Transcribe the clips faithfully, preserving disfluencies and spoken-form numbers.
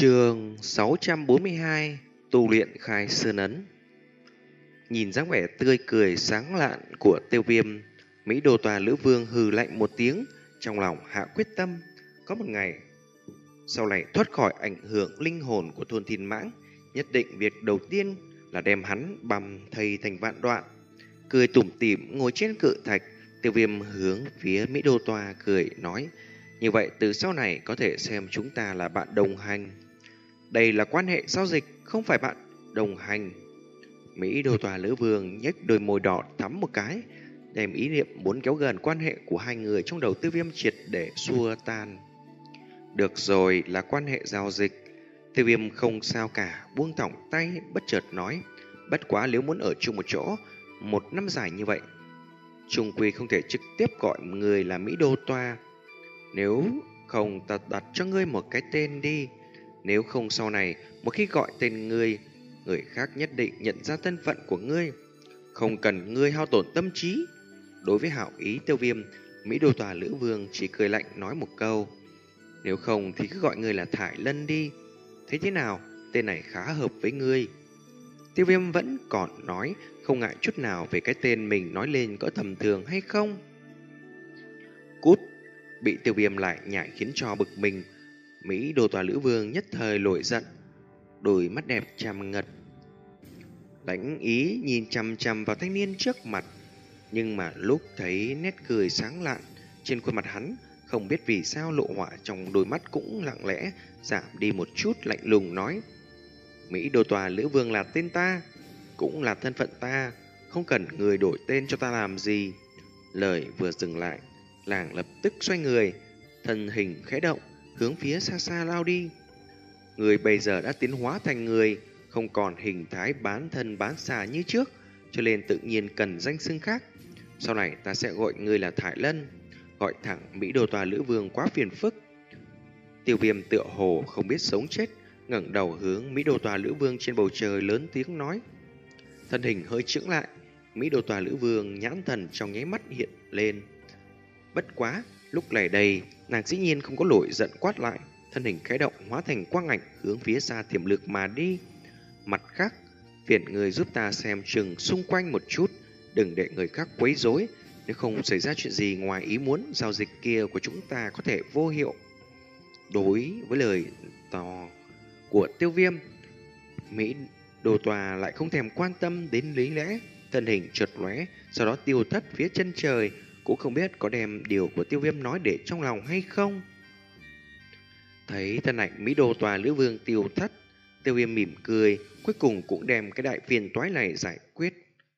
Chương sáu trăm bốn mươi hai. Tu luyện khai sơn ấn. Nhìn dáng vẻ tươi cười sáng lạn của Tiêu Viêm, Mỹ Đồ Tòa Lữ Vương hừ lạnh một tiếng, trong lòng hạ quyết tâm, có một ngày sau này thoát khỏi ảnh hưởng linh hồn của thôn Thiên Mãng, nhất định việc đầu tiên là đem hắn bầm thây thành vạn đoạn. Cười tủm tỉm ngồi trên cự thạch, Tiêu Viêm hướng phía Mỹ Đô Tòa cười nói: "Như vậy từ sau này có thể xem chúng ta là bạn đồng hành. Đây là quan hệ giao dịch, không phải bạn đồng hành." Mỹ Đô Tòa Lữ Vương nhếch đôi môi đỏ thắm một cái, đem ý niệm muốn kéo gần quan hệ của hai người trong đầu Tiêu Viêm triệt để xua tan. "Được rồi, là quan hệ giao dịch." Tiêu Viêm không sao cả, buông thõng tay, bất chợt nói: "Bất quá nếu muốn ở chung một chỗ một năm dài như vậy, chung quy không thể trực tiếp gọi người là Mỹ Đô Toa. Nếu không ta đặt cho ngươi một cái tên đi. Nếu không sau này một khi gọi tên ngươi, người khác nhất định nhận ra thân phận của ngươi, không cần ngươi hao tổn tâm trí." Đối với hảo ý Tiêu Viêm, Mỹ Đô Tòa Lữ Vương chỉ cười lạnh nói một câu: "Nếu không thì cứ gọi ngươi là Thải Lân đi. Thế thế nào, tên này khá hợp với ngươi." Tiêu Viêm vẫn còn nói không ngại chút nào về cái tên mình nói lên có tầm thường hay không. "Cút!" Bị Tiêu Viêm lại nhảy khiến cho bực mình, Mỹ Đô Tòa Lữ Vương nhất thời nổi giận, đôi mắt đẹp tràn ngật lãnh ý nhìn chằm chằm vào thanh niên trước mặt. Nhưng mà lúc thấy nét cười sáng lạn trên khuôn mặt hắn, không biết vì sao lộ họa trong đôi mắt cũng lặng lẽ giảm đi một chút, lạnh lùng nói: "Mỹ Đô Tòa Lữ Vương là tên ta, cũng là thân phận ta, không cần người đổi tên cho ta làm gì." Lời vừa dừng lại, làng lập tức xoay người, thân hình khẽ động, hướng phía xa xa lao đi. Người bây giờ đã tiến hóa thành người, không còn hình thái bán thân bán xà như trước, cho nên tự nhiên cần danh xưng khác. Sau này ta sẽ gọi người là Thải Lân, gọi thẳng Mỹ Đô Tòa Lữ Vương quá phiền phức. Tiêu Viêm tựa hồ không biết sống chết, ngẩng đầu hướng Mỹ Đô Tòa Lữ Vương trên bầu trời lớn tiếng nói. Thân hình hơi chững lại, Mỹ Đô Tòa Lữ Vương nhãn thần trong nháy mắt hiện lên. Bất quá, lúc này đây, nàng dĩ nhiên không có nổi giận quát lại, thân hình khẽ động hóa thành quang ảnh hướng phía xa tiềm lực mà đi. Mặt khác, phiền người giúp ta xem chừng xung quanh một chút, đừng để người khác quấy rối, nếu không xảy ra chuyện gì ngoài ý muốn, giao dịch kia của chúng ta có thể vô hiệu. Đối với lời tỏ của Tiêu Viêm, Mỹ Đô Tòa lại không thèm quan tâm đến lý lẽ, thân hình chợt lóe, sau đó tiêu thất phía chân trời, cũng không biết có đem điều của Tiêu Viêm nói để trong lòng hay không. Thấy thân ảnh Mỹ Đô Tòa Lữ Vương tiêu thất, Tiêu Viêm mỉm cười, cuối cùng cũng đem cái đại phiền toái này giải quyết.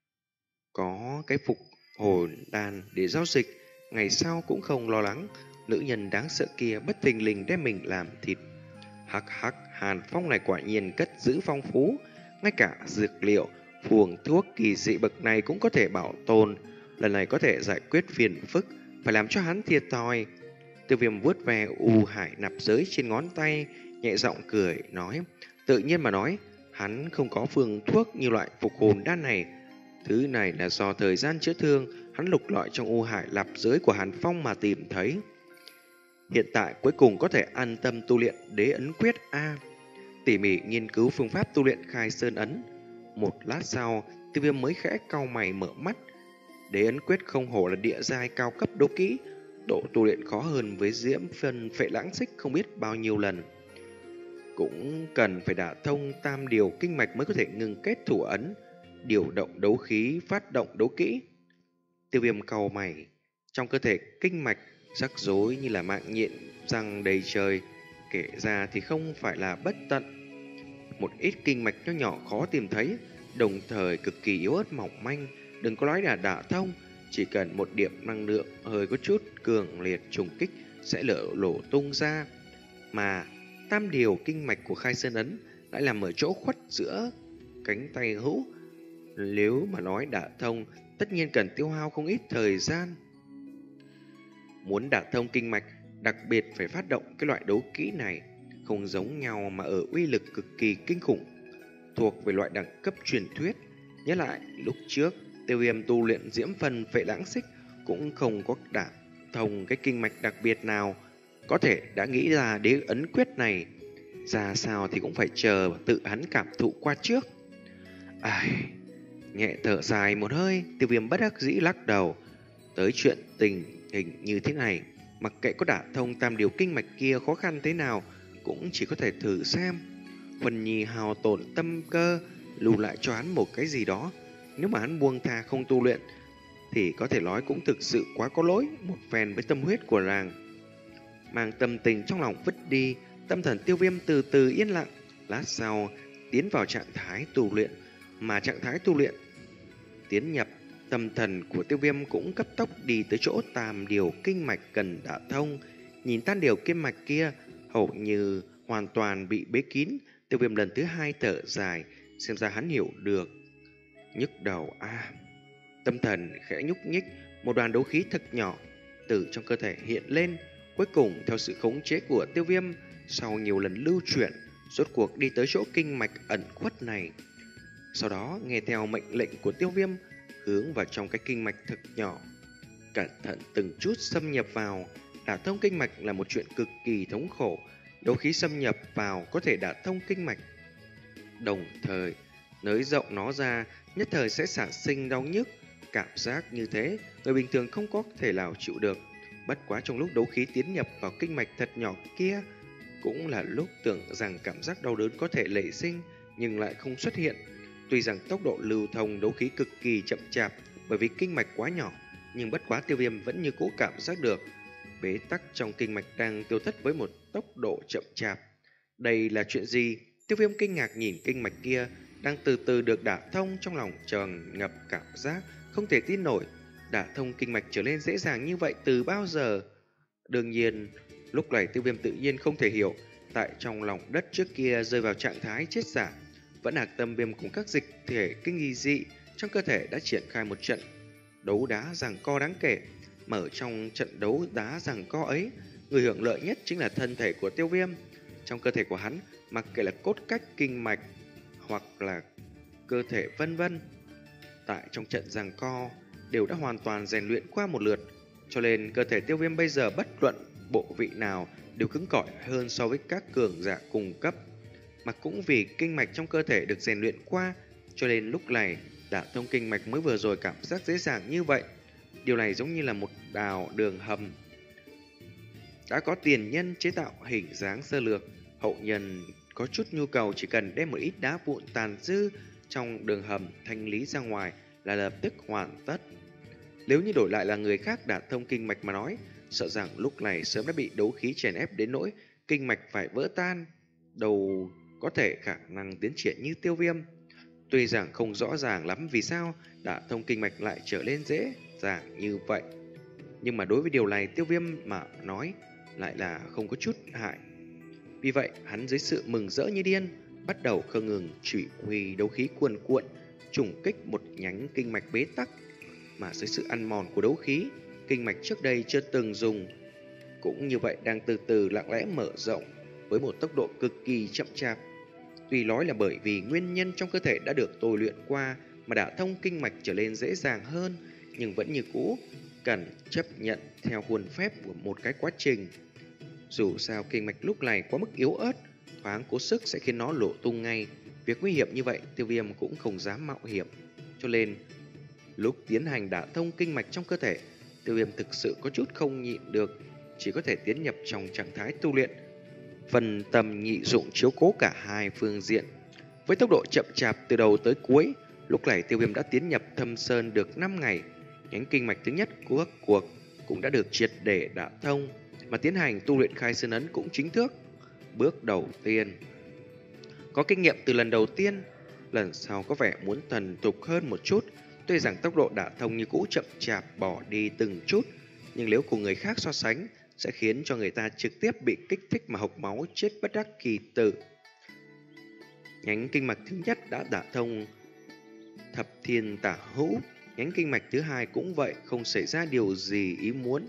Có cái phục hồn đan để giao dịch, ngày sau cũng không lo lắng nữ nhân đáng sợ kia bất thình lình đem mình làm thịt. Hắc hắc, Hàn Phong này quả nhiên cất giữ phong phú, ngay cả dược liệu, phường thuốc kỳ dị bậc này cũng có thể bảo tồn, lần này có thể giải quyết phiền phức, phải làm cho hắn thiệt thòi. Tiêu Viêm vuốt ve u hải nạp giới trên ngón tay, nhẹ giọng cười nói, tự nhiên mà nói, hắn không có phương thuốc như loại phục hồn đan này. Thứ này là do thời gian chữa thương, hắn lục lọi trong u hải nạp giới của Hàn Phong mà tìm thấy. Hiện tại cuối cùng có thể an tâm tu luyện đế ấn quyết A. Tỉ mỉ nghiên cứu phương pháp tu luyện khai sơn ấn. Một lát sau, Tiêu Viêm mới khẽ cau mày mở mắt. Đế ấn quyết không hổ là địa giai cao cấp đố kỹ, độ tu luyện khó hơn với diễm phân phệ lãng xích không biết bao nhiêu lần. Cũng cần phải đả thông tam điều kinh mạch mới có thể ngừng kết thủ ấn, điều động đấu khí, phát động đấu kỹ. Tiêu Viêm cau mày, trong cơ thể kinh mạch rắc rối như là mạng nhện răng đầy trời, kể ra thì không phải là bất tận. Một ít kinh mạch nho nhỏ khó tìm thấy, đồng thời cực kỳ yếu ớt mỏng manh, đừng có nói là đả thông, chỉ cần một điểm năng lượng hơi có chút cường liệt trùng kích sẽ lở lổ tung ra. Mà tam điều kinh mạch của khai sơn ấn lại nằm ở chỗ khuất giữa cánh tay hữu, nếu mà nói đả thông tất nhiên cần tiêu hao không ít thời gian. Muốn đả thông kinh mạch, đặc biệt phải phát động cái loại đấu kỹ này, không giống nhau mà ở uy lực cực kỳ kinh khủng, thuộc về loại đẳng cấp truyền thuyết. Nhớ lại lúc trước Tiêu Viêm tu luyện diễm phân phệ lãng xích cũng không có đả thông cái kinh mạch đặc biệt nào, có thể đã nghĩ ra đế ấn quyết này. ra sao thì cũng phải chờ tự hắn cảm thụ qua trước. Ai, nhẹ thở dài một hơi, Tiêu Viêm bất đắc dĩ lắc đầu. Tới chuyện tình hình như thế này, mặc kệ có đả thông tam điều kinh mạch kia khó khăn thế nào, cũng chỉ có thể thử xem. Huân Nhi hao tổn tâm cơ, lưu lại cho hắn một cái gì đó. Nếu mà hắn buông tha không tu luyện, thì có thể nói cũng thực sự quá có lỗi một phen với tâm huyết của nàng. Mang tâm tình trong lòng vứt đi, tâm thần Tiêu Viêm từ từ yên lặng. Lát sau, tiến vào trạng thái tu luyện, mà trạng thái tu luyện tiến nhập, tâm thần của Tiêu Viêm cũng cấp tốc đi tới chỗ tam điều kinh mạch cần đả thông. Nhìn tam điều kinh mạch kia hầu như hoàn toàn bị bế kín, Tiêu Viêm lần thứ hai thở dài, xem ra hắn hiểu được. Nhức đầu a. À. Tâm thần khẽ nhúc nhích, một đoàn đấu khí thật nhỏ từ trong cơ thể hiện lên, cuối cùng theo sự khống chế của Tiêu Viêm, sau nhiều lần lưu chuyển, rốt cuộc đi tới chỗ kinh mạch ẩn khuất này. Sau đó nghe theo mệnh lệnh của Tiêu Viêm, hướng vào trong cái kinh mạch thật nhỏ, cẩn thận từng chút xâm nhập vào. Đả thông kinh mạch là một chuyện cực kỳ thống khổ, đấu khí xâm nhập vào có thể đả thông kinh mạch, đồng thời nới rộng nó ra, nhất thời sẽ sản sinh đau nhức. Cảm giác như thế, người bình thường không có thể nào chịu được. Bất quá trong lúc đấu khí tiến nhập vào kinh mạch thật nhỏ kia, cũng là lúc tưởng rằng cảm giác đau đớn có thể nảy sinh, nhưng lại không xuất hiện. Tuy rằng tốc độ lưu thông đấu khí cực kỳ chậm chạp bởi vì kinh mạch quá nhỏ, nhưng bất quá Tiêu Viêm vẫn như cũ cảm giác được bế tắc trong kinh mạch đang tiêu thất với một tốc độ chậm chạp. Đây là chuyện gì? Tiêu Viêm kinh ngạc nhìn kinh mạch kia đang từ từ được đả thông, trong lòng tràn ngập cảm giác không thể tin nổi. Đả thông kinh mạch trở nên dễ dàng như vậy từ bao giờ? Đương nhiên, lúc này Tiêu Viêm tự nhiên không thể hiểu, tại trong lòng đất trước kia rơi vào trạng thái chết giả, vẫn hạc tâm viêm cùng các dịch thể kinh nghi dị trong cơ thể đã triển khai một trận đấu đá giằng co đáng kể. Mở trong trận đấu đá giằng co ấy, người hưởng lợi nhất chính là thân thể của Tiêu Viêm. Trong cơ thể của hắn, mặc kệ là cốt cách, kinh mạch hoặc là cơ thể vân vân, tại trong trận giằng co đều đã hoàn toàn rèn luyện qua một lượt, cho nên cơ thể Tiêu Viêm bây giờ bất luận bộ vị nào đều cứng cỏi hơn so với các cường giả cùng cấp. Mà cũng vì kinh mạch trong cơ thể được rèn luyện qua, cho nên lúc này đả thông kinh mạch mới vừa rồi cảm giác dễ dàng như vậy. Điều này giống như là một đào đường hầm đã có tiền nhân chế tạo hình dáng sơ lược, hậu nhân có chút nhu cầu chỉ cần đem một ít đá vụn tàn dư trong đường hầm thanh lý ra ngoài là lập tức hoàn tất. Nếu như đổi lại là người khác đả thông kinh mạch mà nói, sợ rằng lúc này sớm đã bị đấu khí chèn ép đến nỗi kinh mạch phải vỡ tan, đầu có thể khả năng tiến triển như Tiêu Viêm. Tuy rằng không rõ ràng lắm vì sao đả thông kinh mạch lại trở nên dễ dàng như vậy, nhưng mà đối với điều này Tiêu Viêm mà nói lại là không có chút hại. Vì vậy hắn dưới sự mừng rỡ như điên, bắt đầu không ngừng chỉ huy đấu khí cuồn cuộn trùng kích một nhánh kinh mạch bế tắc. Mà dưới sự ăn mòn của đấu khí, kinh mạch trước đây chưa từng dùng cũng như vậy đang từ từ lặng lẽ mở rộng với một tốc độ cực kỳ chậm chạp. Tuy nói là bởi vì nguyên nhân trong cơ thể đã được tôi luyện qua mà đả thông kinh mạch trở nên dễ dàng hơn, nhưng vẫn như cũ cần chấp nhận theo khuôn phép của một cái quá trình. Dù sao kinh mạch lúc này quá mức yếu ớt, thoáng cố sức sẽ khiến nó lộ tung ngay. Việc nguy hiểm như vậy Tiêu Viêm cũng không dám mạo hiểm, cho nên lúc tiến hành đả thông kinh mạch trong cơ thể, Tiêu Viêm thực sự có chút không nhịn được, chỉ có thể tiến nhập trong trạng thái tu luyện, phần tầm nhị dụng chiếu cố cả hai phương diện. Với tốc độ chậm chạp từ đầu tới cuối, lúc này Tiêu Viêm đã tiến nhập Thâm Sơn được năm ngày. Nhánh kinh mạch thứ nhất của các cuộc cũng đã được triệt để đả thông, mà tiến hành tu luyện khai sơn ấn cũng chính thức. Bước đầu tiên có kinh nghiệm từ lần đầu tiên, lần sau có vẻ muốn thuần thục hơn một chút. Tuy rằng tốc độ đả thông như cũ chậm chạp bỏ đi từng chút, nhưng nếu cùng người khác so sánh sẽ khiến cho người ta trực tiếp bị kích thích mà hộc máu chết bất đắc kỳ tử. Nhánh kinh mạch thứ nhất đã đả thông thập thiên tả hữu, nhánh kinh mạch thứ hai cũng vậy, không xảy ra điều gì ý muốn.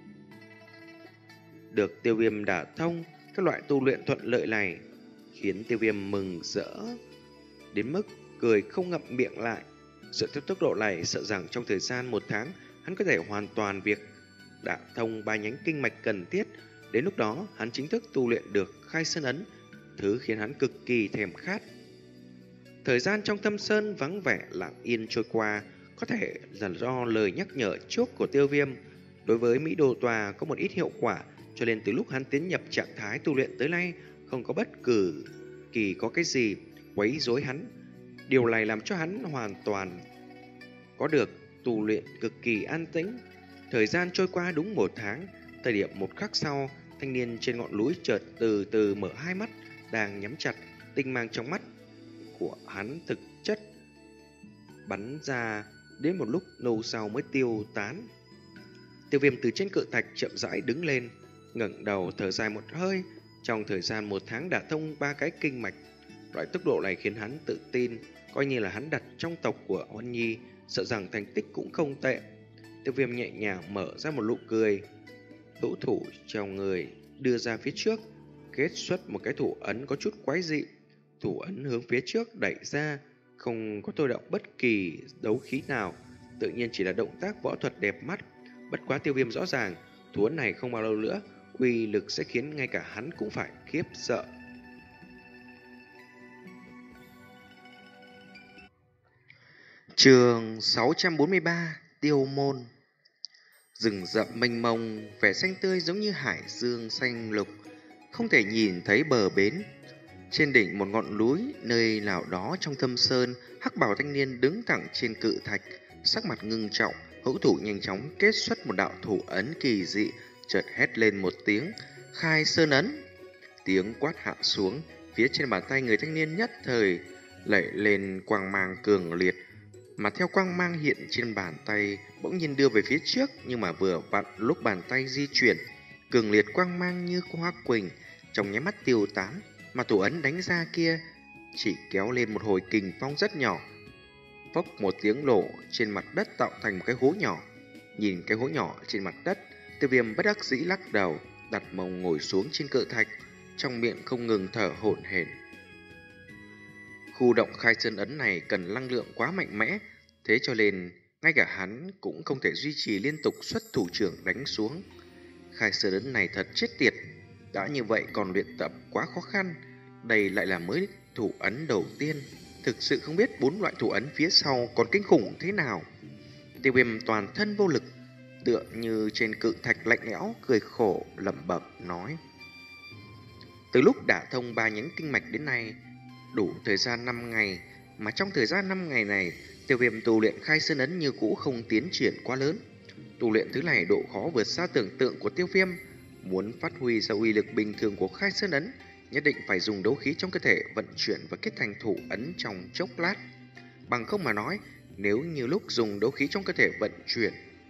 Được Tiêu Viêm đả thông, các loại tu luyện thuận lợi này khiến Tiêu Viêm mừng rỡ đến mức cười không ngậm miệng lại. Dựa theo tốc độ này, sợ rằng trong thời gian một tháng hắn có thể hoàn toàn việc đả thông ba nhánh kinh mạch cần thiết. Đến lúc đó hắn chính thức tu luyện được khai sơn ấn, thứ khiến hắn cực kỳ thèm khát. Thời gian trong thâm sơn vắng vẻ lặng yên trôi qua, có thể là do lời nhắc nhở trước của Tiêu Viêm đối với Mỹ Đồ Tòa có một ít hiệu quả, cho nên từ lúc hắn tiến nhập trạng thái tu luyện tới nay, không có bất cứ kỳ có cái gì quấy rối hắn. Điều này làm cho hắn hoàn toàn có được tu luyện cực kỳ an tĩnh. Thời gian trôi qua đúng một tháng, thời điểm một khắc sau, thanh niên trên ngọn núi chợt từ từ mở hai mắt, đang nhắm chặt, tinh mang trong mắt của hắn thực chất bắn ra, đến một lúc lâu sau mới tiêu tán. Tiêu Viêm từ trên cự thạch chậm rãi đứng lên, ngẩng đầu thở dài một hơi. Trong thời gian một tháng đã thông ba cái kinh mạch, loại tốc độ này khiến hắn tự tin, coi như là hắn đặt trong tộc của Huân Nhi, sợ rằng thành tích cũng không tệ. Tiêu Viêm nhẹ nhàng mở ra một nụ cười, hữu thủ trong người đưa ra phía trước, kết xuất một cái thủ ấn có chút quái dị. Thủ ấn hướng phía trước đẩy ra, không có thôi động bất kỳ đấu khí nào, tự nhiên chỉ là động tác võ thuật đẹp mắt. Bất quá Tiêu Viêm rõ ràng, thủ ấn này không bao lâu nữa, uy lực sẽ khiến ngay cả hắn cũng phải khiếp sợ. Chương sáu trăm bốn mươi ba, Tiêu Môn. Rừng rậm mênh mông, vẻ xanh tươi giống như hải dương xanh lục, không thể nhìn thấy bờ bến. Trên đỉnh một ngọn núi, nơi nào đó trong thâm sơn, hắc bào thanh niên đứng thẳng trên cự thạch, sắc mặt ngưng trọng, hữu thủ nhanh chóng kết xuất một đạo thủ ấn kỳ dị, chợt hét lên một tiếng, khai sơn ấn. Tiếng quát hạ xuống, phía trên bàn tay người thanh niên nhất thời lẩy lên quang mang cường liệt, mà theo quang mang hiện trên bàn tay bỗng nhiên đưa về phía trước, nhưng mà vừa vặn lúc bàn tay di chuyển, cường liệt quang mang như hoa quỳnh trong nháy mắt tiêu tán, mà thủ ấn đánh ra kia chỉ kéo lên một hồi kình phong rất nhỏ, phốc một tiếng lộ trên mặt đất tạo thành một cái hố nhỏ. Nhìn cái hố nhỏ trên mặt đất, Tiêu Viêm bất đắc dĩ lắc đầu, đặt mông ngồi xuống trên cự thạch, trong miệng không ngừng thở hổn hển. Khu động khai sơn ấn này cần năng lượng quá mạnh mẽ, thế cho nên ngay cả hắn cũng không thể duy trì liên tục xuất thủ trưởng đánh xuống. Khai sơn ấn này thật chết tiệt, đã như vậy còn luyện tập quá khó khăn, đây lại là mới thủ ấn đầu tiên, thực sự không biết bốn loại thủ ấn phía sau còn kinh khủng thế nào. Tiêu Viêm toàn thân vô lực, tựa như trên cự thạch lạnh lẽo, cười khổ lẩm bẩm nói: từ lúc đả thông ba nhánh kinh mạch đến nay, đủ thời gian năm ngày, mà trong thời gian năm ngày này, Tiêu Viêm tu luyện khai sơn ấn như cũ không tiến triển quá lớn. Tu luyện thứ này độ khó vượt xa tưởng tượng của Tiêu Viêm, muốn phát huy ra uy lực bình thường của khai sơn ấn, nhất định phải dùng đấu khí trong cơ thể vận chuyển và kết thành thủ ấn trong chốc lát. Bằng không mà nói, nếu như lúc dùng đấu khí trong cơ thể vận chuyển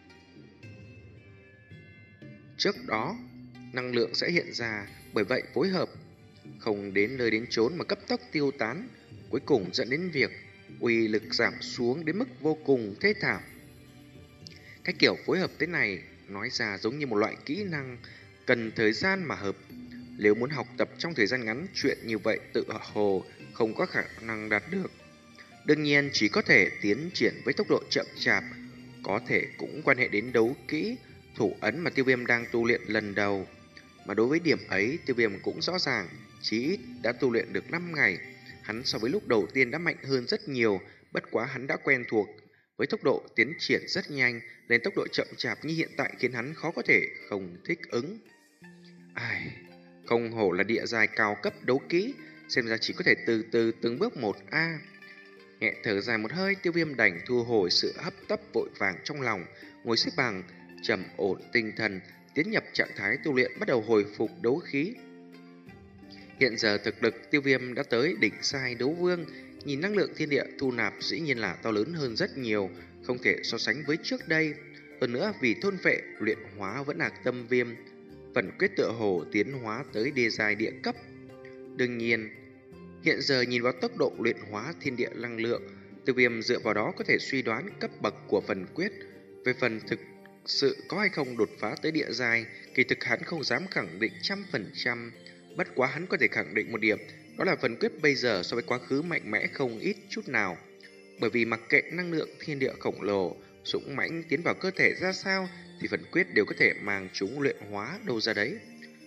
trước đó, năng lượng sẽ hiện ra, bởi vậy phối hợp không đến nơi đến chốn mà cấp tốc tiêu tán, cuối cùng dẫn đến việc uy lực giảm xuống đến mức vô cùng thê thảm. Cái kiểu phối hợp thế này nói ra giống như một loại kỹ năng cần thời gian mà hợp. Nếu muốn học tập trong thời gian ngắn, chuyện như vậy tự hồ không có khả năng đạt được. Đương nhiên chỉ có thể tiến triển với tốc độ chậm chạp, có thể cũng quan hệ đến đấu kỹ, thủ ấn mà Tiêu Viêm đang tu luyện lần đầu. Mà đối với điểm ấy, Tiêu Viêm cũng rõ ràng, chí ít đã tu luyện được năm ngày. Hắn so với lúc đầu tiên đã mạnh hơn rất nhiều, bất quá hắn đã quen thuộc với tốc độ tiến triển rất nhanh, nên tốc độ chậm chạp như hiện tại khiến hắn khó có thể không thích ứng. Ai, không hổ là địa giai cao cấp đấu kỹ, xem ra chỉ có thể từ từ từng bước một a. Nhẹ thở dài một hơi, Tiêu Viêm đành thu hồi sự hấp tấp vội vàng trong lòng, ngồi xếp bằng, trầm ổn tinh thần, tiến nhập trạng thái tu luyện, bắt đầu hồi phục đấu khí. Hiện giờ thực lực Tiêu Viêm đã tới đỉnh sai đấu vương, nhìn năng lượng thiên địa thu nạp dĩ nhiên là to lớn hơn rất nhiều, không thể so sánh với trước đây. Hơn nữa vì thôn phệ luyện hóa vẫn là tâm viêm, phần quyết tựa hồ tiến hóa tới đê giai địa cấp. Đương nhiên, hiện giờ nhìn vào tốc độ luyện hóa thiên địa năng lượng, Tiêu Viêm dựa vào đó có thể suy đoán cấp bậc của phần quyết. Về phần thực sự có hay không đột phá tới địa giai, kỳ thực hắn không dám khẳng định trăm phần trăm. Bất quá hắn có thể khẳng định một điểm, đó là phần quyết bây giờ so với quá khứ mạnh mẽ không ít chút nào. Bởi vì mặc kệ năng lượng thiên địa khổng lồ dũng mãnh tiến vào cơ thể ra sao, thì phần quyết đều có thể mang chúng luyện hóa đâu ra đấy.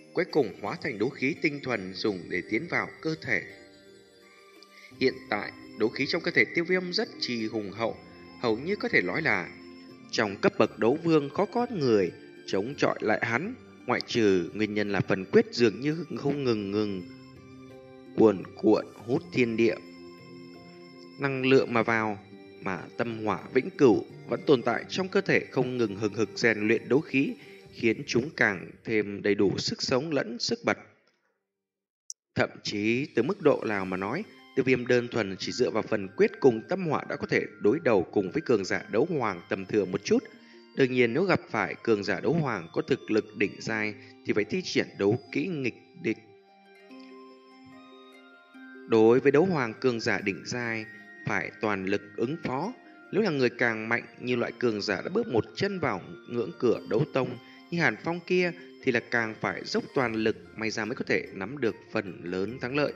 cuối cùng hóa thành đấu khí tinh thuần dùng để tiến vào cơ thể. Hiện tại, đấu khí trong cơ thể Tiêu Viêm rất trì hùng hậu, hầu như có thể nói là trong cấp bậc đấu vương khó có người chống chọi lại hắn, ngoại trừ nguyên nhân là phần quyết dường như không ngừng ngừng cuồn cuộn hút thiên địa năng lượng mà vào, mà tâm hỏa vĩnh cửu vẫn tồn tại trong cơ thể không ngừng hừng hực rèn luyện đấu khí, khiến chúng càng thêm đầy đủ sức sống lẫn sức bật. Thậm chí từ mức độ nào mà nói, Tiêu Viêm đơn thuần chỉ dựa vào phần quyết cùng tâm hỏa đã có thể đối đầu cùng với cường giả đấu hoàng tầm thường một chút. Đương nhiên nếu gặp phải cường giả đấu hoàng có thực lực đỉnh giai thì phải thi triển đấu kỹ nghịch địch. Đối với đấu hoàng cường giả đỉnh giai phải toàn lực ứng phó. Nếu là người càng mạnh như loại cường giả đã bước một chân vào ngưỡng cửa đấu tông như Hàn Phong kia thì là càng phải dốc toàn lực, may ra mới có thể nắm được phần lớn thắng lợi.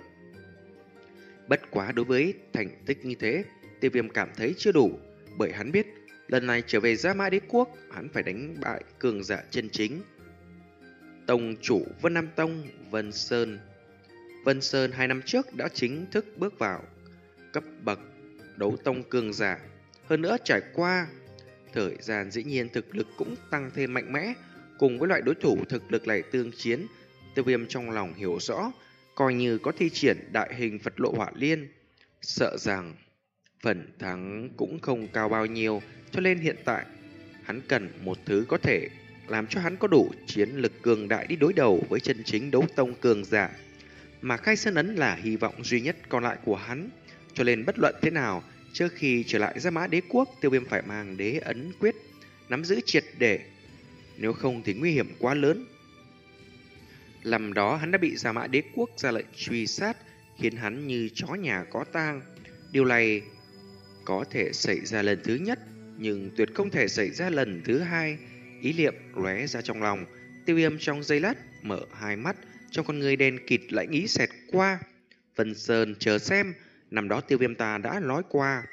Bất quá đối với thành tích như thế, Tiêu Viêm cảm thấy chưa đủ, bởi hắn biết lần này trở về Gia Mã Đế Quốc hắn phải đánh bại cường giả chân chính. Tông chủ Vân Nam Tông Vân Sơn Vân Sơn hai năm trước đã chính thức bước vào cấp bậc đấu tông cường giả. Hơn nữa trải qua thời gian dĩ nhiên thực lực cũng tăng thêm mạnh mẽ. Cùng với loại đối thủ thực lực này tương chiến, Tiêu Viêm trong lòng hiểu rõ, coi như có thi triển đại hình Phật Lộ Hỏa Liên, sợ rằng phần thắng cũng không cao bao nhiêu. Cho nên hiện tại hắn cần một thứ có thể làm cho hắn có đủ chiến lực cường đại đi đối đầu với chân chính đấu tông cường giả. Mà khai sơn ấn là hy vọng duy nhất còn lại của hắn. Cho nên bất luận thế nào, trước khi trở lại Gia Mã Đế Quốc, Tiêu Viêm phải mang đế ấn quyết nắm giữ triệt để, nếu không thì nguy hiểm quá lớn. Lần đó hắn đã bị Gia Mã Đế Quốc ra lệnh truy sát, khiến hắn như chó nhà có tang. Điều này có thể xảy ra lần thứ nhất, nhưng tuyệt không thể xảy ra lần thứ hai. Ý niệm lóe ra trong lòng, Tiêu Viêm trong giây lát mở hai mắt, trong con người đen kịt lãnh ý xẹt qua. Vân Sơn chờ xem, năm đó Tiêu Viêm ta đã nói qua,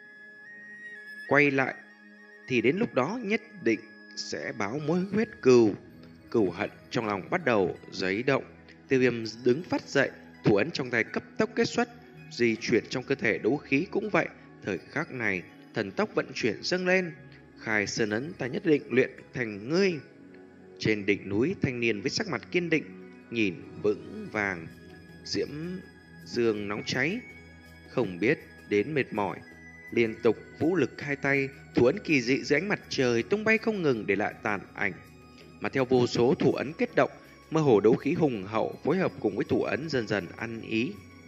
quay lại thì đến lúc đó nhất định sẽ báo mối huyết cừu. Cừu hận trong lòng bắt đầu giấy động. Tiêu Viêm đứng phát dậy, thủ ấn trong tay cấp tốc kết xuất, di chuyển trong cơ thể đấu khí cũng vậy. Thời khắc này, thần tốc vận chuyển dâng lên. Khai sơn ấn ta nhất định luyện thành ngươi. Trên đỉnh núi, thanh niên với sắc mặt kiên định, nhìn vững vàng, diễm dương nóng cháy, không biết đến mệt mỏi, liên tục vũ lực hai tay, thủ ấn kỳ dị dưới ánh mặt trời tung bay không ngừng để lại tàn ảnh. Mà theo vô số thủ ấn kết động, mơ hồ đấu khí hùng hậu phối hợp cùng với thủ ấn dần dần ăn ý.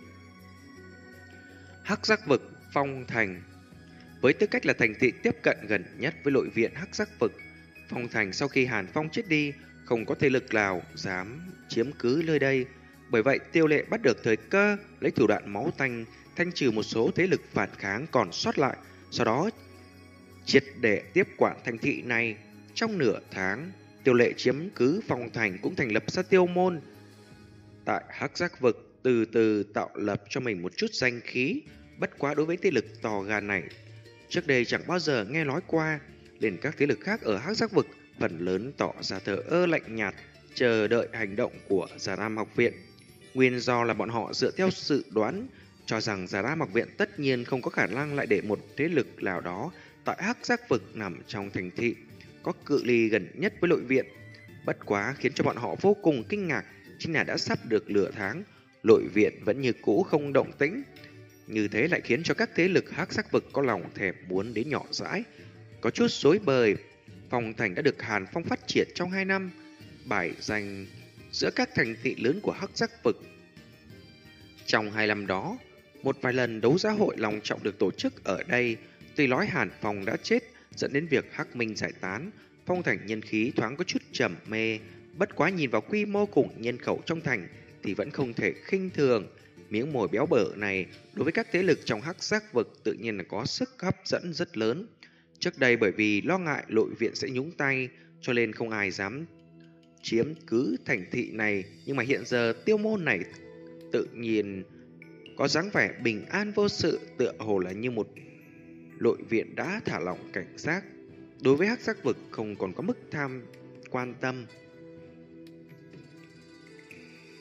Hắc Giác Vực Phong Thành. Với tư cách là thành thị tiếp cận gần nhất với nội viện Hắc Giác Vực, Phong Thành sau khi Hàn Phong chết đi, không có thế lực nào dám chiếm cứ nơi đây. Bởi vậy Tiêu Lệ bắt được thời cơ, lấy thủ đoạn máu tanh thanh trừ một số thế lực phản kháng còn sót lại, sau đó triệt để tiếp quản thành thị này. Trong nửa tháng, Tiêu Lệ chiếm cứ Phong Thành cũng thành lập ra Tiêu Môn. Tại Hắc Giác Vực từ từ tạo lập cho mình một chút danh khí. Bất quá đối với thế lực to gan này, trước đây chẳng bao giờ nghe nói qua. Liền các thế lực khác ở Hắc Giác Vực phần lớn tỏ ra thờ ơ lạnh nhạt, chờ đợi hành động của Già Lam Học Viện. Nguyên do là bọn họ dựa theo sự đoán, cho rằng Già Lam Học Viện tất nhiên không có khả năng lại để một thế lực nào đó tại Hắc Giác Vực nằm trong thành thị, có cự ly gần nhất với nội viện. Bất quá khiến cho bọn họ vô cùng kinh ngạc chính là đã sắp được nửa tháng, nội viện vẫn như cũ không động tĩnh. Như thế lại khiến cho các thế lực Hắc Giác Vực có lòng thèm muốn đến nhỏ dãi, có chút rối bời. Phong Thành đã được Hàn Phong phát triển trong hai năm, bài danh giữa các thành thị lớn của Hắc Giác Vực. Trong hai năm đó, một vài lần đấu giá hội long trọng được tổ chức ở đây. Tuy nói Hàn Phong đã chết dẫn đến việc Hắc Minh giải tán, Phong Thành nhân khí thoáng có chút trầm mê. Bất quá nhìn vào quy mô cùng nhân khẩu trong thành thì vẫn không thể khinh thường. Miếng mồi béo bở này đối với các thế lực trong Hắc Giác Vực tự nhiên là có sức hấp dẫn rất lớn. Trước đây bởi vì lo ngại nội viện sẽ nhúng tay, cho nên không ai dám chiếm cứ thành thị này. Nhưng mà hiện giờ Tiêu Môn này tự nhiên có dáng vẻ bình an vô sự, tựa hồ là như một nội viện đã thả lỏng cảnh giác. Đối với Hắc Giác Vực không còn có mức tham quan tâm.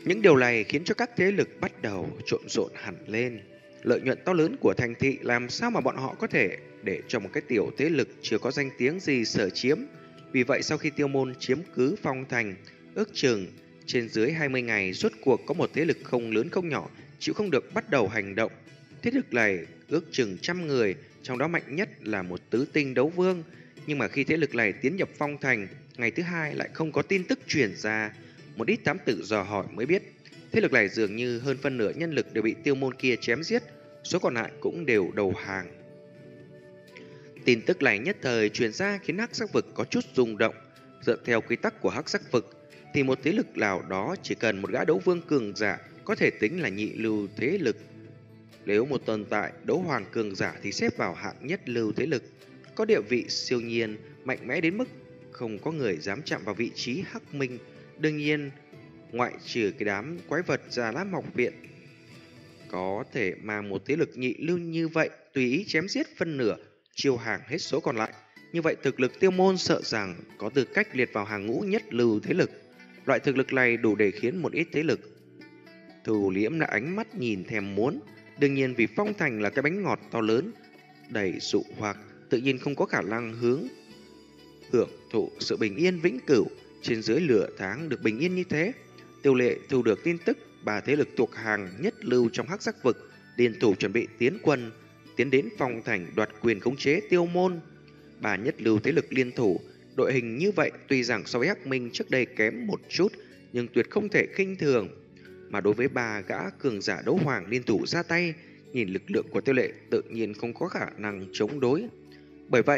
Những điều này khiến cho các thế lực bắt đầu trộn rộn hẳn lên. Lợi nhuận to lớn của thành thị làm sao mà bọn họ có thể để cho một cái tiểu thế lực chưa có danh tiếng gì sở chiếm. Vì vậy sau khi Tiêu Môn chiếm cứ Phong Thành, ước chừng trên dưới hai mươi ngày, rốt cuộc có một thế lực không lớn không nhỏ chịu không được bắt đầu hành động. Thế lực này ước chừng trăm người, trong đó mạnh nhất là một tứ tinh đấu vương. Nhưng mà khi thế lực này tiến nhập Phong Thành, ngày thứ hai lại không có tin tức truyền ra. Một ít thám tử dò hỏi mới biết, thế lực này dường như hơn phân nửa nhân lực đều bị Tiêu Môn kia chém giết, số còn lại cũng đều đầu hàng. Tin tức này nhất thời truyền ra khiến Hắc Sắc Vực có chút rung động. Dựa theo quy tắc của Hắc Sắc Vực thì một thế lực nào đó chỉ cần một gã đấu vương cường giả có thể tính là nhị lưu thế lực. Nếu một tồn tại đấu hoàng cường giả thì xếp vào hạng nhất lưu thế lực, có địa vị siêu nhiên, mạnh mẽ đến mức không có người dám chạm vào vị trí Hắc Minh. Đương nhiên, ngoại trừ cái đám quái vật già lá mọc viện, có thể mà một thế lực nhị lưu như vậy tùy ý chém giết phân nửa, chiêu hàng hết số còn lại. Như vậy thực lực Tiêu Môn sợ rằng có tư cách liệt vào hàng ngũ nhất lưu thế lực. Loại thực lực này đủ để khiến một ít thế lực thù liễm là ánh mắt nhìn thèm muốn. Đương nhiên vì Phong Thành là cái bánh ngọt to lớn, đầy dụ hoặc, tự nhiên không có khả năng hướng hưởng thụ sự bình yên vĩnh cửu. Trên dưới lửa tháng được bình yên như thế, Tiêu Lệ thu được tin tức ba thế lực thuộc hàng nhất lưu trong Hắc Sắc Vực liên thủ chuẩn bị tiến quân, tiến đến Phong Thành đoạt quyền khống chế Tiêu Môn. Ba nhất lưu thế lực liên thủ, đội hình như vậy tuy rằng so với Hắc Minh trước đây kém một chút, nhưng tuyệt không thể khinh thường. Mà đối với ba gã cường giả đấu hoàng liên thủ ra tay, nhìn lực lượng của Tiêu Lệ tự nhiên không có khả năng chống đối. Bởi vậy,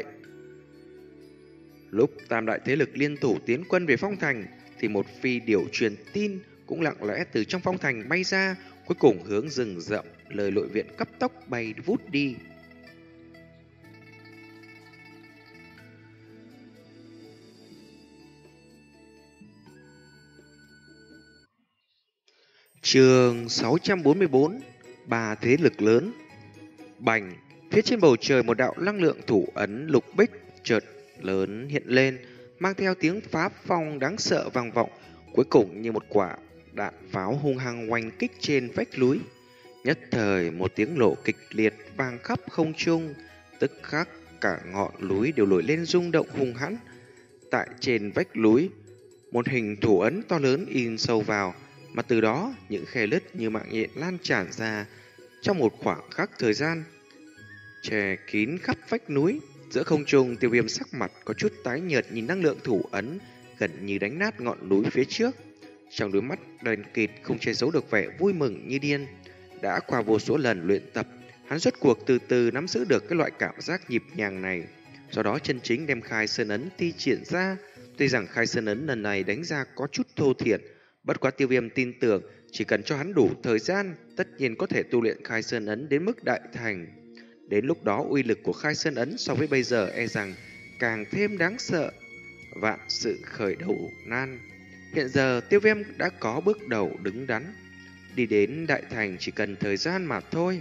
lúc tam đại thế lực liên thủ tiến quân về Phong Thành, thì một phi điểu truyền tin cũng lặng lẽ từ trong Phong Thành bay ra, cuối cùng hướng rừng rậm lời nội viện cấp tốc bay vút đi. Chương sáu trăm bốn mươi tư, ba thế lực lớn. Bành, phía trên bầu trời một đạo năng lượng thủ ấn lục bích chợt lớn hiện lên, mang theo tiếng phá phong đáng sợ vang vọng, cuối cùng như một quả đạn pháo hung hăng oanh kích trên vách núi. Nhất thời một tiếng nổ kịch liệt vang khắp không trung, tức khắc cả ngọn núi đều nổi lên rung động hung hãn. Tại trên vách núi, một hình thủ ấn to lớn in sâu vào, mà từ đó những khe lứt như mạng nhện lan tràn ra trong một khoảng khắc thời gian, che kín khắp vách núi. Giữa không trung, Tiêu Viêm sắc mặt có chút tái nhợt nhìn năng lượng thủ ấn gần như đánh nát ngọn núi phía trước. Trong đôi mắt đen kịt không che giấu được vẻ vui mừng như điên. Đã qua vô số lần luyện tập, hắn rốt cuộc từ từ nắm giữ được cái loại cảm giác nhịp nhàng này. Do đó chân chính đem Khai Sơn Ấn thi triển ra. Tuy rằng Khai Sơn Ấn lần này đánh ra có chút thô thiển, bất quá Tiêu Viêm tin tưởng chỉ cần cho hắn đủ thời gian, tất nhiên có thể tu luyện Khai Sơn Ấn đến mức đại thành. Đến lúc đó uy lực của Khai Sơn Ấn so với bây giờ e rằng càng thêm đáng sợ. Vạn sự khởi đầu nan. Hiện giờ Tiêu Viêm đã có bước đầu đứng đắn, đi đến đại thành chỉ cần thời gian mà thôi.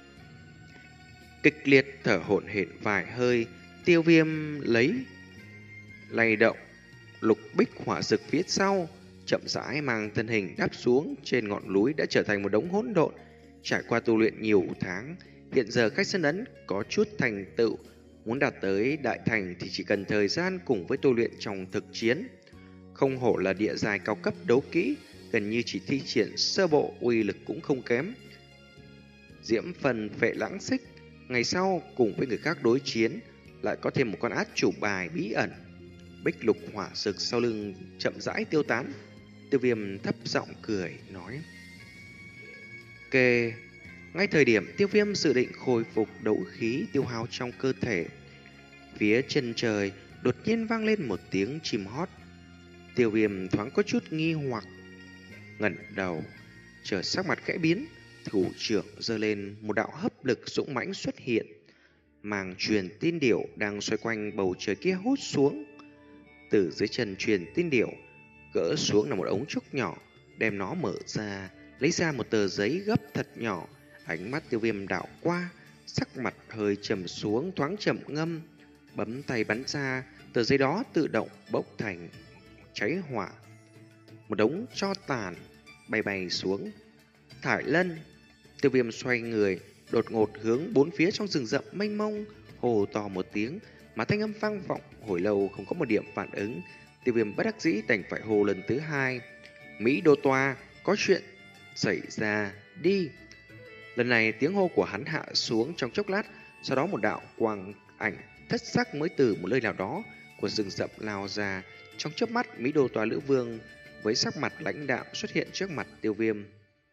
Kịch liệt thở hổn hển vài hơi, Tiêu Viêm lấy lay động lục bích hỏa dực phía sau, chậm rãi mang thân hình đáp xuống trên ngọn núi đã trở thành một đống hỗn độn. Trải qua tu luyện nhiều tháng, hiện giờ Khai Sơn Ấn có chút thành tựu, muốn đạt tới đại thành thì chỉ cần thời gian cùng với tu luyện trong thực chiến. Không hổ là địa giai cao cấp đấu kỹ, gần như chỉ thi triển sơ bộ, uy lực cũng không kém. Diễm phần phệ lãng xích, ngày sau cùng với người khác đối chiến lại có thêm một con át chủ bài bí ẩn. Bích lục hỏa sực sau lưng chậm rãi tiêu tán. Tiêu Viêm thấp giọng cười nói: Kê. Ngay thời điểm Tiêu Viêm dự định khôi phục đấu khí tiêu hao trong cơ thể, phía chân trời đột nhiên vang lên một tiếng chim hót. Tiêu Viêm thoáng có chút nghi hoặc, ngẩng đầu, chợt sắc mặt khẽ biến, thủ trưởng giơ lên, một đạo hấp lực dũng mãnh xuất hiện, màng truyền tin điểu đang xoay quanh bầu trời kia hút xuống. Từ dưới chân truyền tin điểu gỡ xuống là một ống trúc nhỏ, đem nó mở ra, lấy ra một tờ giấy gấp thật nhỏ. Ánh mắt Tiêu Viêm đảo qua, sắc mặt hơi trầm xuống, thoáng chậm ngâm, bấm tay bắn ra, tờ giấy đó tự động bốc thành cháy hỏa. Một đống tro tàn bay bay xuống. Thải Lân. Tiêu Viêm xoay người, đột ngột hướng bốn phía trong rừng rậm mênh mông, hồ to một tiếng, mà thanh âm vang vọng hồi lâu không có một điểm phản ứng. Tiêu Viêm bất đắc dĩ đành phải hô lần thứ hai. Mỹ Đô Toa, có chuyện xảy ra, đi. Lần này tiếng hô của hắn hạ xuống trong chốc lát, sau đó một đạo quang ảnh thất sắc mới từ một nơi nào đó của rừng rậm lao ra. Trong chớp mắt, Mỹ Đô Toa Lữ Vương với sắc mặt lãnh đạm xuất hiện trước mặt Tiêu Viêm.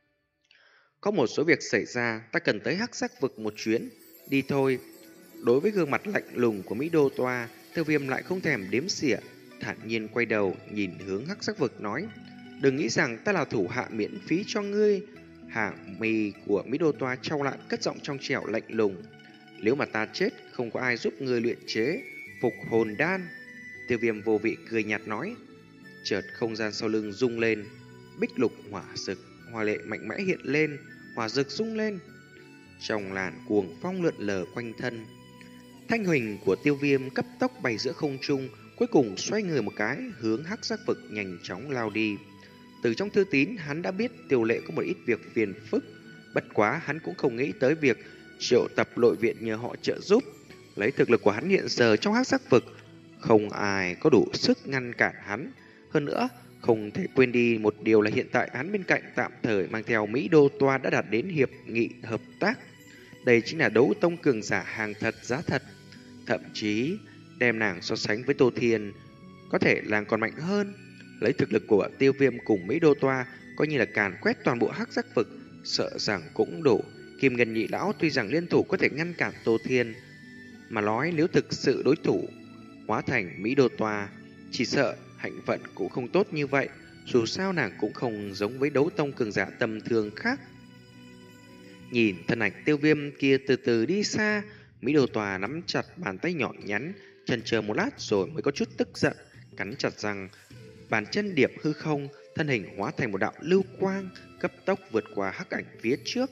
Có một số việc xảy ra, ta cần tới Hắc Sắc Vực một chuyến, đi thôi. Đối với gương mặt lạnh lùng của Mỹ Đô Toa, Tiêu Viêm lại không thèm đếm xỉa, thản nhiên quay đầu nhìn hướng Hắc Sắc Vực nói: đừng nghĩ rằng ta là thủ hạ miễn phí cho ngươi. Hàng mi của Mỹ Đô Toa trao lại, cất giọng trong trẻo lạnh lùng: nếu mà ta chết, không có ai giúp ngươi luyện chế phục hồn đan. Tiêu Viêm vô vị cười nhạt nói. Chợt không gian sau lưng rung lên, bích lục hỏa rực, hoa lệ mạnh mẽ hiện lên, hỏa rực rung lên. Trong làn cuồng phong lượn lờ quanh thân, thanh huỳnh của Tiêu Viêm cấp tốc bay giữa không trung, cuối cùng xoay người một cái, hướng Hắc Sắc Vực nhanh chóng lao đi. Từ trong thư tín, hắn đã biết Tiêu Lệ có một ít việc phiền phức, bất quá hắn cũng không nghĩ tới việc triệu tập nội viện nhờ họ trợ giúp. Lấy thực lực của hắn hiện giờ trong Hắc Sắc Vực, không ai có đủ sức ngăn cản hắn. Hơn nữa, không thể quên đi một điều là hiện tại hắn bên cạnh tạm thời mang theo Mỹ Đô Toa đã đạt đến hiệp nghị hợp tác. Đây chính là đấu tông cường giả hàng thật giá thật. Thậm chí đem nàng so sánh với Tô Thiên, có thể nàng còn mạnh hơn. Lấy thực lực của Tiêu Viêm cùng Mỹ Đô Toa, coi như là càn quét toàn bộ Hắc Sắc Vực, sợ rằng cũng đủ. Kim Ngân Nhị Lão tuy rằng liên thủ có thể ngăn cản Tô Thiên, mà nói nếu thực sự đối thủ hóa thành Mỹ Đô Toa, chỉ sợ hạnh vận cũng không tốt như vậy. Dù sao nàng cũng không giống với đấu tông cường giả tầm thường khác. Nhìn thân ảnh Tiêu Viêm kia từ từ đi xa, Mỹ Đô Toa nắm chặt bàn tay nhỏ nhắn, chần chờ một lát rồi mới có chút tức giận, cắn chặt răng, bàn chân điệp hư không, thân hình hóa thành một đạo lưu quang, cấp tốc vượt qua hắc ảnh phía trước.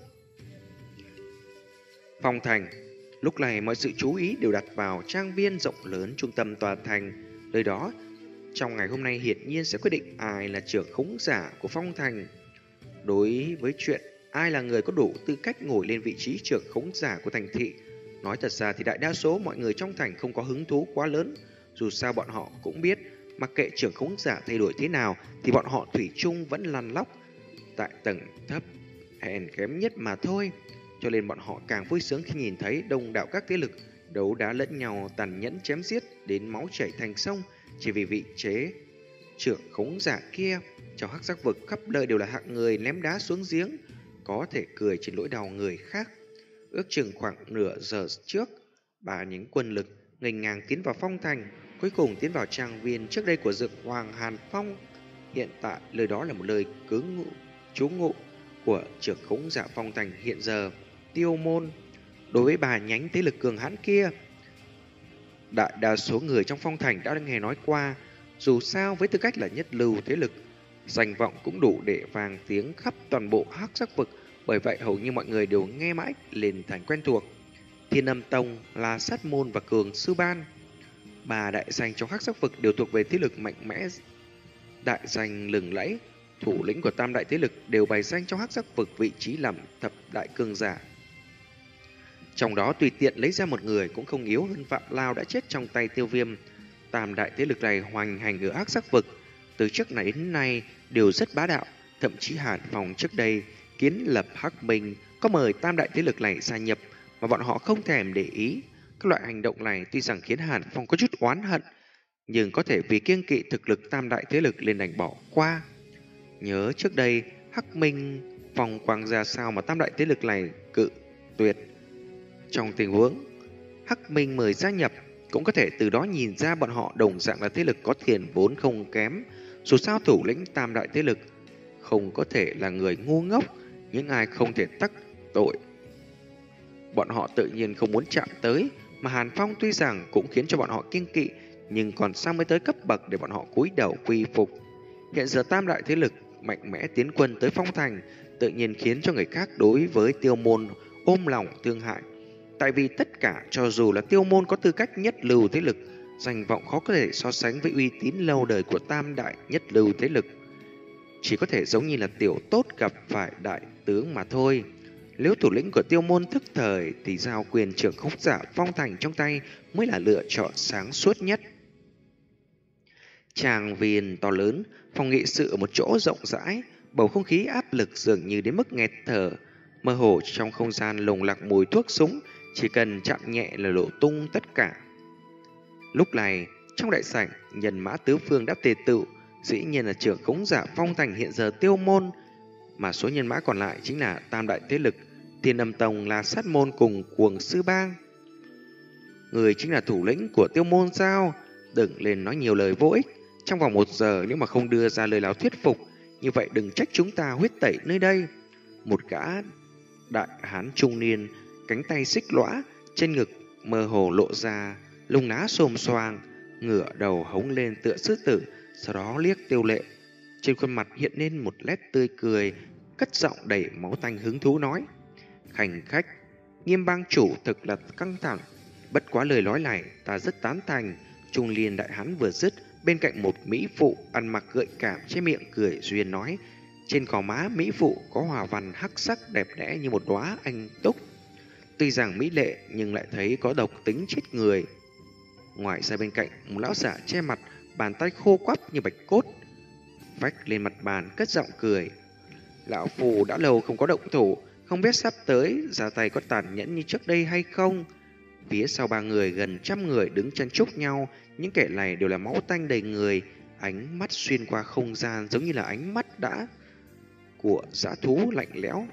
Phong thành. Lúc này mọi sự chú ý đều đặt vào trang viên rộng lớn trung tâm tòa thành. Nơi đó, trong ngày hôm nay hiển nhiên sẽ quyết định ai là trưởng khống giả của Phong thành. Đối với chuyện ai là người có đủ tư cách ngồi lên vị trí trưởng khống giả của thành thị, nói thật ra thì đại đa số mọi người trong thành không có hứng thú quá lớn. Dù sao bọn họ cũng biết, mặc kệ trưởng khống giả thay đổi thế nào thì bọn họ thủy chung vẫn lăn lóc tại tầng thấp hèn kém nhất mà thôi. Cho nên bọn họ càng vui sướng khi nhìn thấy đông đảo các thế lực đấu đá lẫn nhau, tàn nhẫn chém giết đến máu chảy thành sông, chỉ vì vị chế trưởng khống giả kia. Trong Hắc Sắc Vực khắp nơi đều là hạng người ném đá xuống giếng, có thể cười trên nỗi đau người khác. Ước chừng khoảng nửa giờ trước, ba nhánh quân lực nghênh ngang tiến vào Phong thành, cuối cùng tiến vào trang viên trước đây của Dược Hoàng Hàn Phong. Hiện tại nơi đó là một nơi cứ ngụ trú ngụ của trưởng khống giả Phong thành hiện giờ, Tiêu Môn. Đối với ba nhánh thế lực cường hãn kia, đại đa số người trong Phong thành đã nghe nói qua. Dù sao với tư cách là nhất lưu thế lực, danh vọng cũng đủ để vang tiếng khắp toàn bộ Hắc Sắc Vực. Bởi vậy hầu như mọi người đều nghe mãi lên thành quen thuộc. Thiên Âm Tông, La Sát Môn và Cường Sư Ban, ba đại danh trong Hắc Sắc Vực đều thuộc về thế lực mạnh mẽ, đại danh lừng lẫy. Thủ lĩnh của tam đại thế lực đều bày danh trong Hắc Sắc Vực vị trí làm thập đại cường giả. Trong đó tùy tiện lấy ra một người cũng không yếu hơn Phạm Lao đã chết trong tay Tiêu Viêm. Tam đại thế lực này hoành hành ở Hắc Sắc Vực, từ trước này đến nay đều rất bá đạo. Thậm chí Hàn Phong trước đây kiến lập Hắc Minh có mời tam đại thế lực này gia nhập, mà bọn họ không thèm để ý. Các loại hành động này tuy rằng khiến Hàn Phong có chút oán hận, nhưng có thể vì kiêng kỵ thực lực tam đại thế lực liền đành bỏ qua. Nhớ trước đây Hắc Minh vòng quang ra sao mà tam đại thế lực này cự tuyệt. Trong tình huống Hắc Minh mời gia nhập, cũng có thể từ đó nhìn ra bọn họ đồng dạng là thế lực có tiền vốn không kém. Dù sao thủ lĩnh tam đại thế lực không có thể là người ngu ngốc, những ai không thể tắc tội bọn họ tự nhiên không muốn chạm tới. Mà Hàn Phong tuy rằng cũng khiến cho bọn họ kiêng kỵ, nhưng còn sao mới tới cấp bậc để bọn họ cúi đầu quy phục. Hiện giờ tam đại thế lực mạnh mẽ tiến quân tới Phong thành, tự nhiên khiến cho người khác đối với Tiêu Môn ôm lòng thương hại. Tại vì tất cả, cho dù là Tiêu Môn có tư cách nhất lưu thế lực, danh vọng khó có thể so sánh với uy tín lâu đời của tam đại nhất lưu thế lực. chỉ có thể giống như là tiểu tốt gặp phải đại tướng mà thôi. Nếu thủ lĩnh của Tiêu Môn thức thời thì giao quyền trưởng khống giả phong thành trong tay mới là lựa chọn sáng suốt nhất. Tràng viên to lớn, phòng nghị sự ở một chỗ rộng rãi, bầu không khí áp lực dường như đến mức nghẹt thở. Mơ hồ trong không gian lồng lặc mùi thuốc súng, chỉ cần chạm nhẹ là lộ tung tất cả. Lúc này, trong đại sảnh, nhân mã tứ phương đã tề tựu, dĩ nhiên là trưởng khống giả phong thành hiện giờ Tiêu Môn, mà số nhân mã còn lại chính là tam đại thế lực Thiên Âm Tông, là Sát Môn cùng Cuồng Sư Bang. Người chính là thủ lĩnh của Tiêu Môn sao? Đừng lên nói nhiều lời vô ích. Trong vòng một giờ nếu mà không đưa ra lời nào thuyết phục, như vậy đừng trách chúng ta huyết tẩy nơi đây. Một gã đại hán trung niên, cánh tay xích lõa, trên ngực mơ hồ lộ ra lông lá xồm xoàng, ngửa đầu hống lên tựa sư tử, sau đó liếc Tiêu Lệ. Trên khuôn mặt hiện lên một nét tươi cười, cất giọng đầy máu tanh hứng thú nói: "Khanh khách, Nghiêm bang chủ thực là căng thẳng. Bất quá lời nói này ta rất tán thành." Trung niên đại hán vừa dứt, bên cạnh một mỹ phụ ăn mặc gợi cảm che miệng cười duyên nói. Trên gò má mỹ phụ có hòa văn hắc sắc đẹp đẽ như một đóa anh túc. Tuy rằng mỹ lệ nhưng lại thấy có độc tính chết người. Ngoài ra bên cạnh một lão giả che mặt, bàn tay khô quắp như bạch cốt, vách lên mặt bàn cất giọng cười. Lão phù đã lâu không có động thủ, không biết sắp tới ra tay có tàn nhẫn như trước đây hay không. Phía sau ba người gần trăm người đứng chân chúc nhau, những kẻ này đều là máu tanh đầy người, ánh mắt xuyên qua không gian giống như là ánh mắt đã của dã thú lạnh lẽo.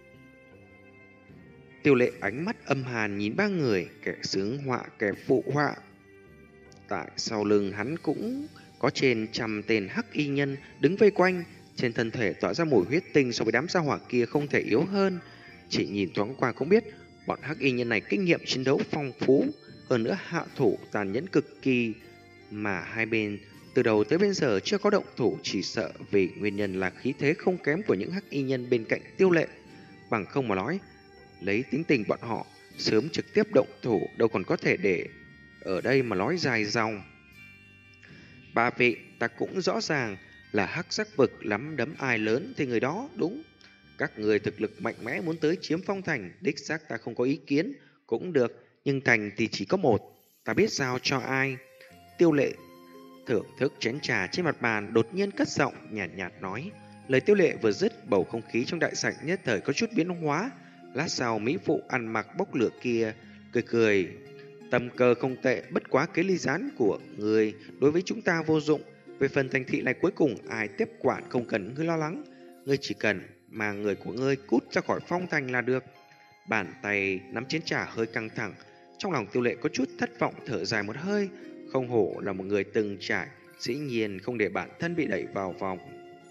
Tiêu Lệ ánh mắt âm hàn nhìn ba người, kẻ sướng họa kẻ phụ họa. Tại sau lưng hắn cũng có trên trăm tên hắc y nhân đứng vây quanh, trên thân thể tỏa ra mùi huyết tinh, so với đám gia hỏa kia không thể yếu hơn. Chỉ nhìn thoáng qua cũng biết bọn hắc y nhân này kinh nghiệm chiến đấu phong phú, hơn nữa hạ thủ tàn nhẫn cực kỳ, mà hai bên từ đầu tới bây giờ chưa có động thủ, chỉ sợ vì nguyên nhân là khí thế không kém của những hắc y nhân bên cạnh Tiêu Lệ. Bằng không mà nói, lấy tính tình bọn họ, sớm trực tiếp động thủ, đâu còn có thể để ở đây mà nói dài dòng. Ba vị, ta cũng rõ ràng là hắc sắc vực lắm đấm ai lớn thì người đó đúng. Các người thực lực mạnh mẽ muốn tới chiếm phong thành, đích xác ta không có ý kiến, cũng được, nhưng thành thì chỉ có một, ta biết giao cho ai. Tiêu Lệ thưởng thức chén trà trên mặt bàn, đột nhiên cất giọng nhạt, nhạt nói. Lời Tiêu Lệ vừa dứt, bầu không khí trong đại sảnh nhất thời có chút biến hóa. Lát sau mỹ phụ ăn mặc bốc lửa kia cười cười. Tâm cơ không tệ, bất quá cái ly gián của người đối với chúng ta vô dụng. Về phần thành thị này cuối cùng ai tiếp quản không cần ngươi lo lắng. Ngươi chỉ cần mà người của ngươi cút ra khỏi phong thành là được. Bàn tay nắm chén trà hơi căng thẳng. Trong lòng Tiêu Lệ có chút thất vọng, thở dài một hơi. Không hổ là một người từng trải, dĩ nhiên không để bản thân bị đẩy vào vòng.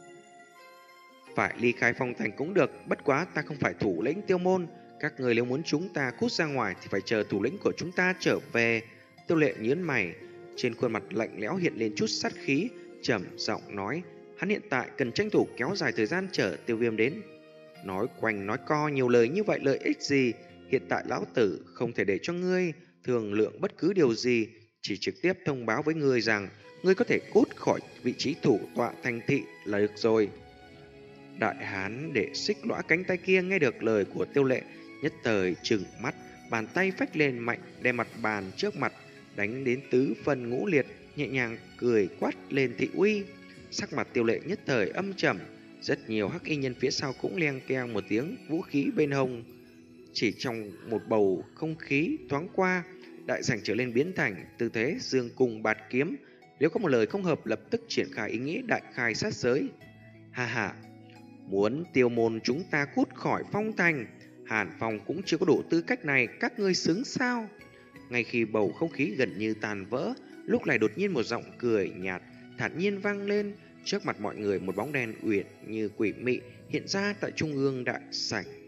Phải ly khai phong thành cũng được, bất quá ta không phải thủ lĩnh Tiêu Môn. Các người nếu muốn chúng ta cút ra ngoài thì phải chờ thủ lĩnh của chúng ta trở về. Tiêu Lệ nhướng mày, trên khuôn mặt lạnh lẽo hiện lên chút sát khí, trầm giọng nói. Hắn hiện tại cần tranh thủ kéo dài thời gian chờ Tiêu Viêm đến. Nói quanh nói co nhiều lời như vậy lợi ích gì? Hiện tại lão tử không thể để cho ngươi thương lượng bất cứ điều gì, chỉ trực tiếp thông báo với ngươi rằng ngươi có thể cút khỏi vị trí thủ tọa thành thị là được rồi. Đại hán để xích lõa cánh tay kia nghe được lời của Tiêu Lệ, nhất thời trừng mắt, bàn tay phách lên mạnh, đem mặt bàn trước mặt đánh đến tứ phân ngũ liệt, nhẹ nhàng cười quát lên thị uy. Sắc mặt Tiêu Lệ nhất thời âm trầm, rất nhiều hắc y nhân phía sau cũng leng keng một tiếng, vũ khí bên hông. Chỉ trong một bầu không khí thoáng qua, đại sảnh trở lên biến thành tư thế dương cung bạt kiếm. Nếu có một lời không hợp, lập tức triển khai ý nghĩ đại khai sát giới. Ha ha, muốn Tiêu Môn chúng ta cút khỏi phong thành, Hàn Phong cũng chưa có đủ tư cách này, các ngươi xứng sao? Ngay khi bầu không khí gần như tàn vỡ, lúc này đột nhiên một giọng cười nhạt thản nhiên vang lên. Trước mặt mọi người, một bóng đen uyển như quỷ mị hiện ra tại trung ương đại sảnh.